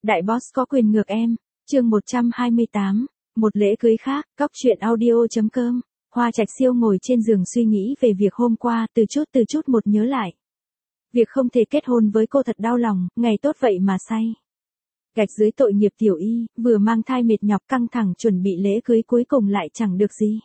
Đại boss có quyền ngược em. Chương 128. Một lễ cưới khác. Cóc truyện audio.com. Hoa Trạch Siêu ngồi trên giường suy nghĩ về việc hôm qua, từ chút một nhớ lại. Việc không thể kết hôn với cô thật đau lòng, ngày tốt vậy mà say. Gạch dưới tội nghiệp Tiểu Y, vừa mang thai mệt nhọc căng thẳng chuẩn bị lễ cưới cuối cùng lại chẳng được gì.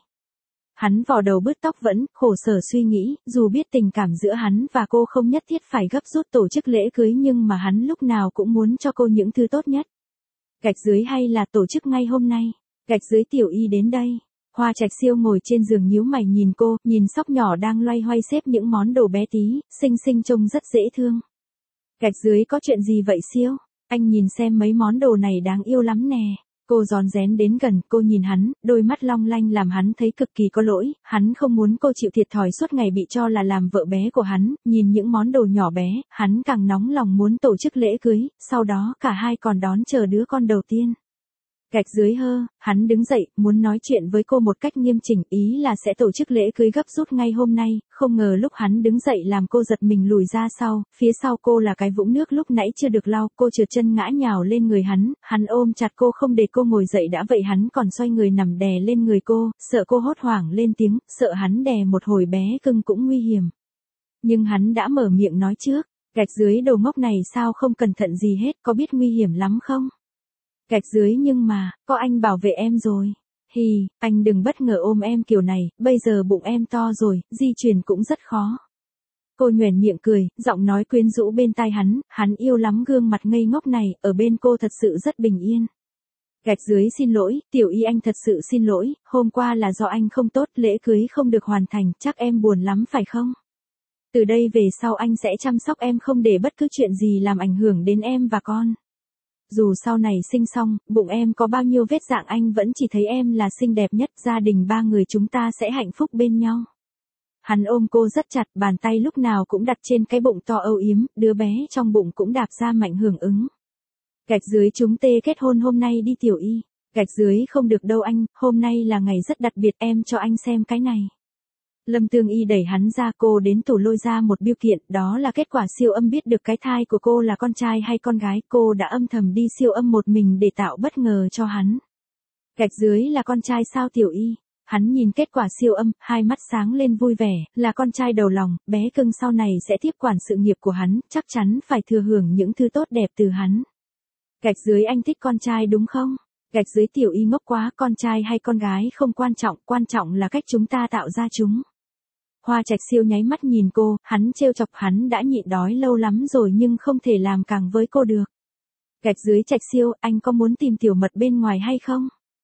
Hắn vò đầu bứt tóc vẫn, khổ sở suy nghĩ, dù biết tình cảm giữa hắn và cô không nhất thiết phải gấp rút tổ chức lễ cưới nhưng mà hắn lúc nào cũng muốn cho cô những thứ tốt nhất. Gạch dưới hay là tổ chức ngay hôm nay. Gạch dưới Tiểu Y đến đây. Hoa Trạch Siêu ngồi trên giường nhíu mày nhìn cô, nhìn sóc nhỏ đang loay hoay xếp những món đồ bé tí, xinh xinh trông rất dễ thương. Gạch dưới có chuyện gì vậy Siêu? Anh nhìn xem mấy món đồ này đáng yêu lắm nè. Cô rón rén đến gần, cô nhìn hắn, đôi mắt long lanh làm hắn thấy cực kỳ có lỗi, hắn không muốn cô chịu thiệt thòi suốt ngày bị cho là làm vợ bé của hắn, nhìn những món đồ nhỏ bé, hắn càng nóng lòng muốn tổ chức lễ cưới, sau đó cả hai còn đón chờ đứa con đầu tiên. Gạch dưới hắn đứng dậy, muốn nói chuyện với cô một cách nghiêm chỉnh, ý là sẽ tổ chức lễ cưới gấp rút ngay hôm nay, không ngờ lúc hắn đứng dậy làm cô giật mình lùi ra sau, phía sau cô là cái vũng nước lúc nãy chưa được lau, cô trượt chân ngã nhào lên người hắn ôm chặt cô không để cô ngồi dậy đã vậy hắn còn xoay người nằm đè lên người cô, sợ cô hốt hoảng lên tiếng, sợ hắn đè một hồi bé cưng cũng nguy hiểm. Nhưng hắn đã mở miệng nói trước, gạch dưới đồ ngốc này sao không cẩn thận gì hết, có biết nguy hiểm lắm không? Gạch dưới nhưng mà, có anh bảo vệ em rồi. Hì, anh đừng bất ngờ ôm em kiểu này, bây giờ bụng em to rồi, di chuyển cũng rất khó. Cô nhoẻn miệng cười, giọng nói quyến rũ bên tai hắn yêu lắm gương mặt ngây ngốc này, ở bên cô thật sự rất bình yên. Gạch dưới xin lỗi, Tiểu Y anh thật sự xin lỗi, hôm qua là do anh không tốt, lễ cưới không được hoàn thành, chắc em buồn lắm phải không? Từ đây về sau anh sẽ chăm sóc em không để bất cứ chuyện gì làm ảnh hưởng đến em và con. Dù sau này sinh xong, bụng em có bao nhiêu vết dạng anh vẫn chỉ thấy em là xinh đẹp nhất, gia đình ba người chúng ta sẽ hạnh phúc bên nhau. Hắn ôm cô rất chặt, bàn tay lúc nào cũng đặt trên cái bụng to âu yếm, đứa bé trong bụng cũng đạp ra mạnh hưởng ứng. Gạch dưới chúng tê kết hôn hôm nay đi Tiểu Y. Gạch dưới không được đâu anh, hôm nay là ngày rất đặc biệt, em cho anh xem cái này. Lâm Tương Y đẩy hắn ra, cô đến tủ lôi ra một bưu kiện, đó là kết quả siêu âm biết được cái thai của cô là con trai hay con gái, cô đã âm thầm đi siêu âm một mình để tạo bất ngờ cho hắn. Gạch dưới là con trai sao Tiểu Y? Hắn nhìn kết quả siêu âm, hai mắt sáng lên vui vẻ, là con trai đầu lòng, bé cưng sau này sẽ tiếp quản sự nghiệp của hắn, chắc chắn phải thừa hưởng những thứ tốt đẹp từ hắn. Gạch dưới anh thích con trai đúng không? Gạch dưới Tiểu Y ngốc quá, con trai hay con gái không quan trọng là cách chúng ta tạo ra chúng. Hoa Trạch Siêu nháy mắt nhìn cô, hắn trêu chọc hắn đã nhịn đói lâu lắm rồi nhưng không thể làm càng với cô được. Gạch dưới Trạch Siêu, anh có muốn tìm tiểu mật bên ngoài hay không?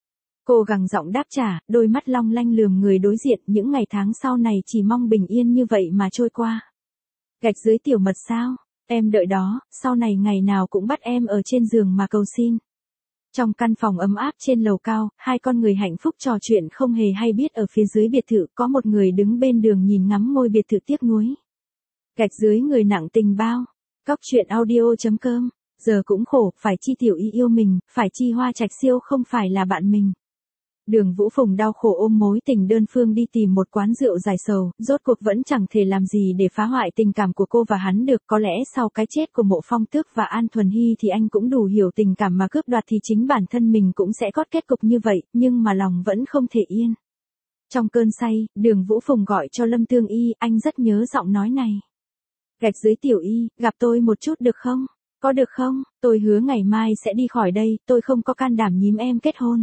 Cô gằn giọng đáp trả, đôi mắt long lanh lườm người đối diện, những ngày tháng sau này chỉ mong bình yên như vậy mà trôi qua. Gạch dưới tiểu mật sao? Em đợi đó, sau này ngày nào cũng bắt em ở trên giường mà cầu xin. Trong căn phòng ấm áp trên lầu cao, hai con người hạnh phúc trò chuyện không hề hay biết ở phía dưới biệt thự có một người đứng bên đường nhìn ngắm ngôi biệt thự tiếc nuối. Gạch dưới người nặng tình bao. Cóc truyện audio.com. Giờ cũng khổ, phải chi Tiểu Y yêu mình, phải chi Hoa Trạch Siêu không phải là bạn mình. Đường Vũ Phùng đau khổ ôm mối tình đơn phương đi tìm một quán rượu giải sầu, rốt cuộc vẫn chẳng thể làm gì để phá hoại tình cảm của cô và hắn được, có lẽ sau cái chết của Mộ Phong Tước và An Thuần Hy thì anh cũng đủ hiểu tình cảm mà cướp đoạt thì chính bản thân mình cũng sẽ có kết cục như vậy, nhưng mà lòng vẫn không thể yên. Trong cơn say, Đường Vũ Phùng gọi cho Lâm Tương Y, anh rất nhớ giọng nói này. Gạch dưới Tiểu Y, gặp tôi một chút được không? Có được không? Tôi hứa ngày mai sẽ đi khỏi đây, tôi không có can đảm nhím em kết hôn.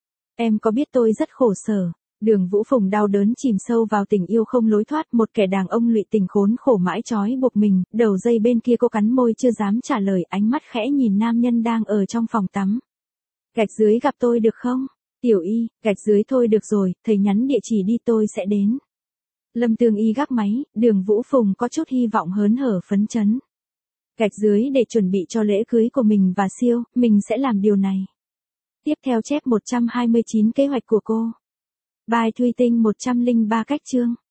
Em có biết tôi rất khổ sở. Đường Vũ Phùng đau đớn chìm sâu vào tình yêu không lối thoát, một kẻ đàn ông lụy tình khốn khổ mãi trói buộc mình, đầu dây bên kia cô cắn môi chưa dám trả lời, ánh mắt khẽ nhìn nam nhân đang ở trong phòng tắm. Gạch dưới gặp tôi được không? Tiểu Y, gạch dưới thôi được rồi, thầy nhắn địa chỉ đi tôi sẽ đến. Lâm Tương Y gác máy, Đường Vũ Phùng có chút hy vọng hớn hở phấn chấn. Gạch dưới để chuẩn bị cho lễ cưới của mình và Siêu, mình sẽ làm điều này. Tiếp theo chép 129 kế hoạch của cô. Bài Thùy Tinh 103 cách chương.